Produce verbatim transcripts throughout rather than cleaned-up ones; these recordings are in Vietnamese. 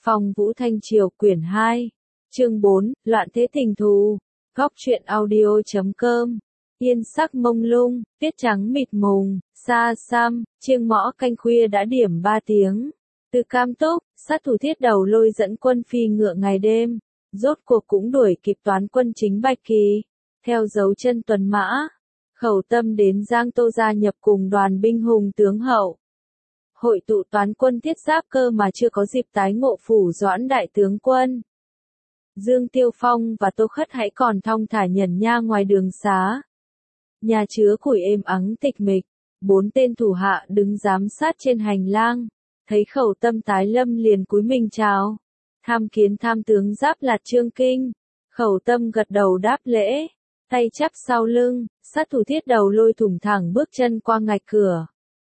Phong Vũ Thanh Triều quyển hai, chương bốn, Loạn thế tình thù, góc truyện audio chấm com, yên sắc mông lung, tiết trắng mịt mùng, xa xăm, chiêng mõ canh khuya đã điểm ba tiếng. Từ Cam Túc, sát thủ Thiết Đầu Lôi dẫn quân phi ngựa ngày đêm, rốt cuộc cũng đuổi kịp toán quân chính Bạch Kỳ, theo dấu chân tuần mã. Khẩu Tâm đến Giang Tô gia nhập cùng đoàn binh hùng tướng hậu. Hội tụ toán quân Thiết Giáp cơ mà chưa có dịp tái ngộ phủ Doãn đại tướng quân. Dương Tiêu Phong và Tô Khất hãy còn thong thả nhẩn nha ngoài đường xá. Nhà chứa củi êm ắng tịch mịch, bốn tên thủ hạ đứng giám sát trên hành lang, thấy Khẩu Tâm tái lâm liền cúi mình chào. Tham kiến tham tướng Giáp Lạt Trương Kinh. Khẩu Tâm gật đầu đáp lễ, tay chắp sau lưng, sát thủ Thiết Đầu Lôi thủng thẳng bước chân qua ngạch cửa.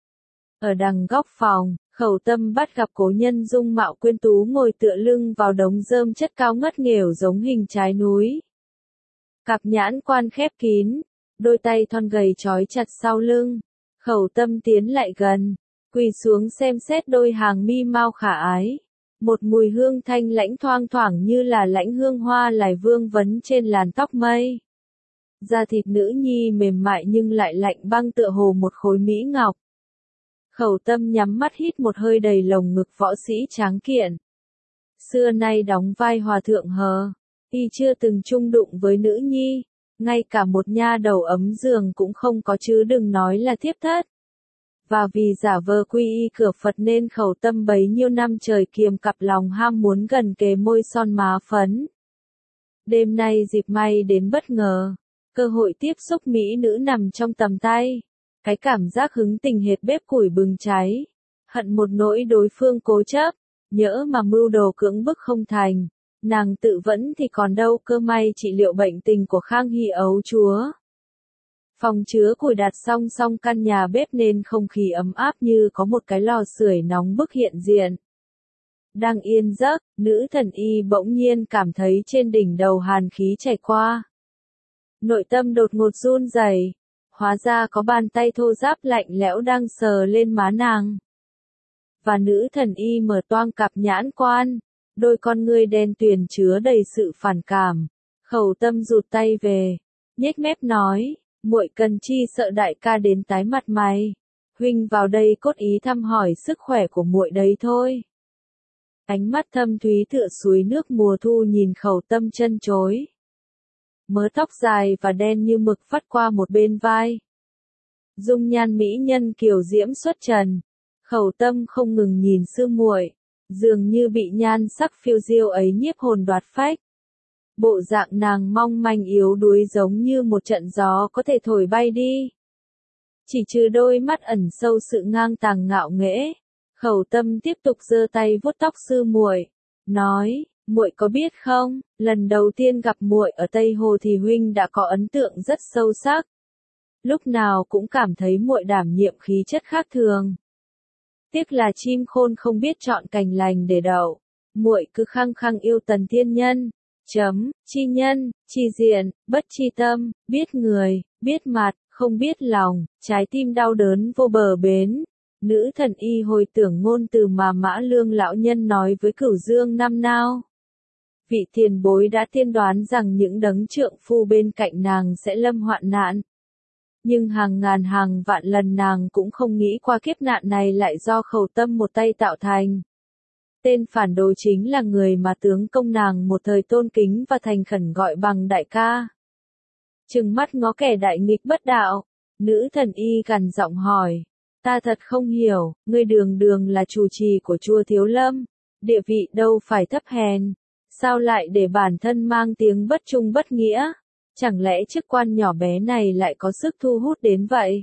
Ở đằng góc phòng, Khẩu Tâm bắt gặp cố nhân dung mạo quyến tú ngồi tựa lưng vào đống rơm chất cao ngất nghèo giống hình trái núi. Cặp nhãn quan khép kín, đôi tay thon gầy trói chặt sau lưng. Khẩu Tâm tiến lại gần, quỳ xuống xem xét đôi hàng mi mau khả ái. Một mùi hương thanh lãnh thoang thoảng như là lãnh hương hoa lại vương vấn trên làn tóc mây. Da thịt nữ nhi mềm mại nhưng lại lạnh băng tựa hồ một khối mỹ ngọc. Khẩu Tâm nhắm mắt hít một hơi đầy lồng ngực võ sĩ tráng kiện. Xưa nay đóng vai hòa thượng hờ, y chưa từng chung đụng với nữ nhi, ngay cả một nha đầu ấm giường cũng không có chứ đừng nói là thiếp thất. Và vì giả vờ quy y cửa Phật nên Khẩu Tâm bấy nhiêu năm trời kiềm cặp lòng ham muốn gần kề môi son má phấn. Đêm nay dịp may đến bất ngờ, cơ hội tiếp xúc mỹ nữ nằm trong tầm tay. Cái cảm giác hứng tình hệt bếp củi bừng cháy, hận một nỗi đối phương cố chấp, nhỡ mà mưu đồ cưỡng bức không thành, nàng tự vẫn thì còn đâu cơ may trị liệu bệnh tình của Khang Hy ấu chúa. Phòng chứa củi đặt song song căn nhà bếp nên không khí ấm áp như có một cái lò sưởi nóng bức hiện diện. Đang yên giấc, nữ thần y bỗng nhiên cảm thấy trên đỉnh đầu hàn khí chảy qua. Nội tâm đột ngột run rẩy. Hóa ra có bàn tay thô ráp lạnh lẽo đang sờ lên má nàng. Và nữ thần y mở toang cặp nhãn quan, đôi con ngươi đen tuyền chứa đầy sự phản cảm. Khẩu Tâm rụt tay về, nhếch mép nói, muội cần chi sợ đại ca đến tái mặt mày. Huynh vào đây cốt ý thăm hỏi sức khỏe của muội đấy thôi. Ánh mắt thâm thúy tựa suối nước mùa thu nhìn Khẩu Tâm chân chối. Mớ tóc dài và đen như mực phất qua một bên vai. Dung nhan mỹ nhân kiều diễm xuất trần. Khẩu Tâm không ngừng nhìn sư muội, dường như bị nhan sắc phiêu diêu ấy nhiếp hồn đoạt phách. Bộ dạng nàng mong manh yếu đuối giống như một trận gió có thể thổi bay đi. Chỉ trừ đôi mắt ẩn sâu sự ngang tàng ngạo nghễ, Khẩu Tâm tiếp tục giơ tay vuốt tóc sư muội, nói: muội có biết không, lần đầu tiên gặp muội ở Tây Hồ thì huynh đã có ấn tượng rất sâu sắc. Lúc nào cũng cảm thấy muội đảm nhiệm khí chất khác thường. Tiếc là chim khôn không biết chọn cành lành để đậu, muội cứ khăng khăng yêu Tần Thiên Nhân. Chấm, chi nhân, chi diện, bất chi tâm, biết người, biết mặt, không biết lòng, trái tim đau đớn vô bờ bến. Nữ thần y hồi tưởng ngôn từ mà Mã Lương lão nhân nói với Cửu Dương năm nào. Vị tiền bối đã tiên đoán rằng những đấng trượng phu bên cạnh nàng sẽ lâm hoạn nạn. Nhưng hàng ngàn hàng vạn lần nàng cũng không nghĩ qua kiếp nạn này lại do Khẩu Tâm một tay tạo thành. Tên phản đồ chính là người mà tướng công nàng một thời tôn kính và thành khẩn gọi bằng đại ca. Trừng mắt ngó kẻ đại nghịch bất đạo, nữ thần y gằn giọng hỏi, ta thật không hiểu, ngươi đường đường là chủ trì của chùa Thiếu Lâm, địa vị đâu phải thấp hèn. Sao lại để bản thân mang tiếng bất trung bất nghĩa? Chẳng lẽ chức quan nhỏ bé này lại có sức thu hút đến vậy?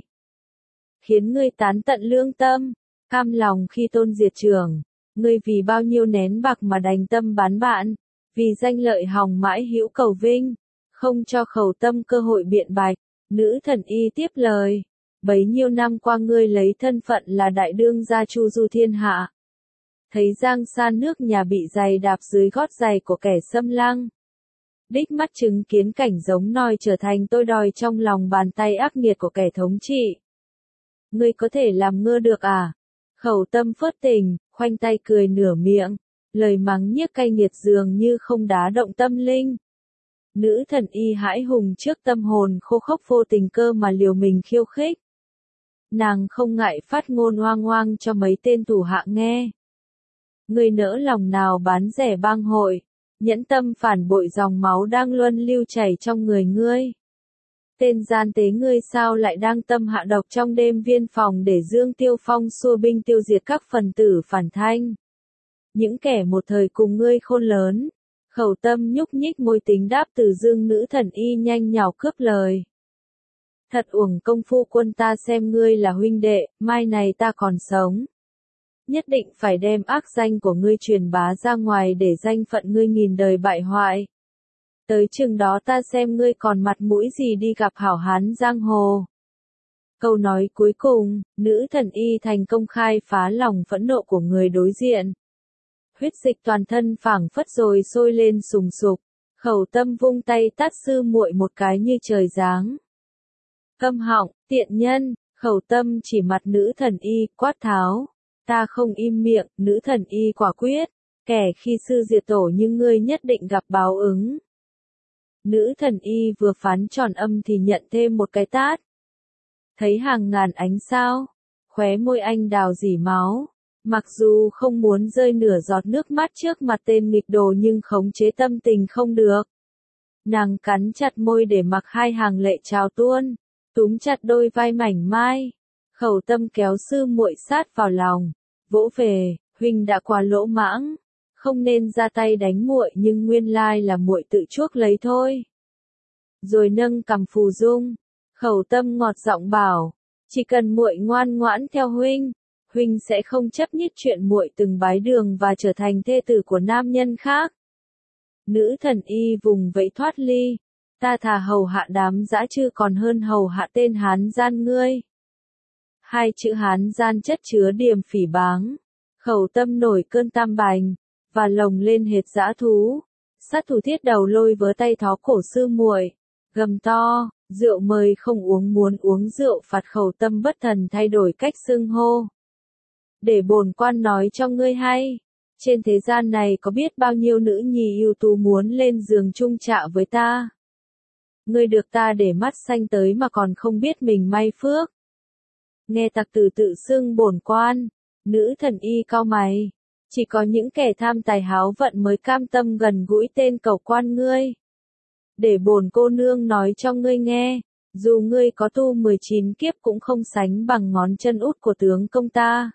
Khiến ngươi tán tận lương tâm, cam lòng khi tôn diệt trưởng, ngươi vì bao nhiêu nén bạc mà đành tâm bán bạn, vì danh lợi hòng mãi hữu cầu vinh, không cho Khẩu Tâm cơ hội biện bạch. Nữ thần y tiếp lời, bấy nhiêu năm qua ngươi lấy thân phận là đại đương gia chu du thiên hạ. Thấy giang san nước nhà bị giày đạp dưới gót giày của kẻ xâm lăng. Đích mắt chứng kiến cảnh giống nòi trở thành tôi đòi trong lòng bàn tay ác nghiệt của kẻ thống trị. Ngươi có thể làm ngơ được à? Khẩu Tâm phớt tình, khoanh tay cười nửa miệng. Lời mắng nhiếc cay nghiệt dường như không đá động tâm linh. Nữ thần y hãi hùng trước tâm hồn khô khốc vô tình cơ mà liều mình khiêu khích. Nàng không ngại phát ngôn oang oang cho mấy tên thủ hạ nghe. Ngươi nỡ lòng nào bán rẻ bang hội, nhẫn tâm phản bội dòng máu đang luân lưu chảy trong người ngươi. Tên gian tế ngươi sao lại đang tâm hạ độc trong đêm viên phòng để Dương Tiêu Phong xua binh tiêu diệt các phần tử phản thanh. Những kẻ một thời cùng ngươi khôn lớn. Khẩu Tâm nhúc nhích môi tính đáp từ Dương nữ thần y nhanh nhào cướp lời. Thật uổng công phu quân ta xem ngươi là huynh đệ, mai này ta còn sống. Nhất định phải đem ác danh của ngươi truyền bá ra ngoài để danh phận ngươi nghìn đời bại hoại. Tới chừng đó ta xem ngươi còn mặt mũi gì đi gặp hảo hán giang hồ. Câu nói cuối cùng, nữ thần y thành công khai phá lòng phẫn nộ của người đối diện. Huyết dịch toàn thân phảng phất rồi sôi lên sùng sục, Khẩu Tâm vung tay tát sư muội một cái như trời giáng. Câm họng, tiện nhân, Khẩu Tâm chỉ mặt nữ thần y, quát tháo. Ta không im miệng, nữ thần y quả quyết. Kẻ khi sư diệt tổ như ngươi nhất định gặp báo ứng. Nữ thần y vừa phán tròn âm thì nhận thêm một cái tát. Thấy hàng ngàn ánh sao, khóe môi anh đào dỉ máu. Mặc dù không muốn rơi nửa giọt nước mắt trước mặt tên nghịch đồ nhưng khống chế tâm tình không được. Nàng cắn chặt môi để mặc hai hàng lệ trào tuôn, túm chặt đôi vai mảnh mai. Khẩu Tâm kéo sư muội sát vào lòng, vỗ về, huynh đã quá lỗ mãng, không nên ra tay đánh muội nhưng nguyên lai là muội tự chuốc lấy thôi. Rồi nâng cằm phù dung, Khẩu Tâm ngọt giọng bảo, chỉ cần muội ngoan ngoãn theo huynh, huynh sẽ không chấp nhất chuyện muội từng bái đường và trở thành thê tử của nam nhân khác. Nữ thần y vùng vẫy thoát ly, ta thà hầu hạ đám dã chư còn hơn hầu hạ tên hán gian ngươi. Hai chữ hán gian chất chứa điểm phỉ báng. Khẩu Tâm nổi cơn tam bành, và lồng lên hệt dã thú. Sát thủ thiết đầu lôi vớ tay thó cổ sư muội, gầm to, rượu mời không uống muốn uống rượu phạt. Khẩu Tâm bất thần thay đổi cách xưng hô. Để bổn quan nói cho ngươi hay, trên thế gian này có biết bao nhiêu nữ nhi ưu tú muốn lên giường chung trạ với ta. Ngươi được ta để mắt xanh tới mà còn không biết mình may phước. Nghe tặc tử tự xưng bổn quan, nữ thần y cau mày. Chỉ có những kẻ tham tài háo vận mới cam tâm gần gũi tên cẩu quan ngươi. Để bổn cô nương nói cho ngươi nghe, dù ngươi có tu mười chín kiếp cũng không sánh bằng ngón chân út của tướng công ta.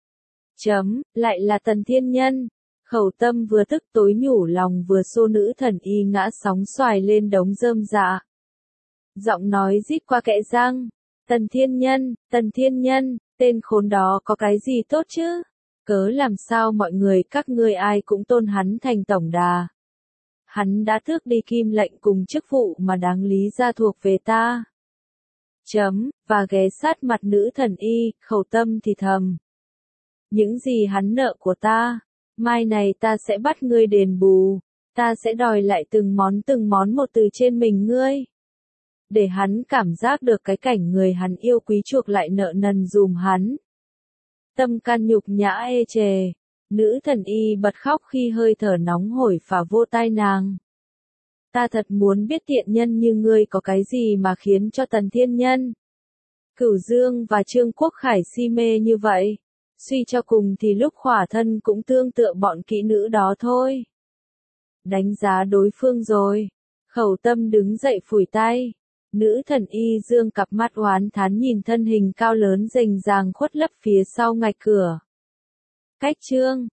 Chấm, lại là Tần Thiên Nhân. Khẩu Tâm vừa tức tối nhủ lòng vừa xô nữ thần y ngã sóng xoài lên đống rơm dạ. Giọng nói rít qua kẽ răng. Tần Thiên Nhân, Tần Thiên Nhân, tên khốn đó có cái gì tốt chứ? Cớ làm sao mọi người các ngươi ai cũng tôn hắn thành tổng đà. Hắn đã tước đi kim lệnh cùng chức vụ mà đáng lý ra thuộc về ta. Chấm, và ghé sát mặt nữ thần y, Khẩu Tâm thì thầm. Những gì hắn nợ của ta, mai này ta sẽ bắt ngươi đền bù, ta sẽ đòi lại từng món từng món một từ trên mình ngươi. Để hắn cảm giác được cái cảnh người hắn yêu quý chuộc lại nợ nần dùm hắn. Tâm can nhục nhã ê chề, nữ thần y bật khóc khi hơi thở nóng hổi phả vô tai nàng. Ta thật muốn biết tiện nhân như ngươi có cái gì mà khiến cho Tần Thiên Nhân, Cửu Dương và Trương Quốc Khải si mê như vậy. Suy cho cùng thì lúc khỏa thân cũng tương tự bọn kỹ nữ đó thôi. Đánh giá đối phương rồi. Khẩu Tâm đứng dậy phủi tay. Nữ thần y dương cặp mắt oán thán nhìn thân hình cao lớn rành ràng khuất lấp phía sau ngạch cửa. Cách chương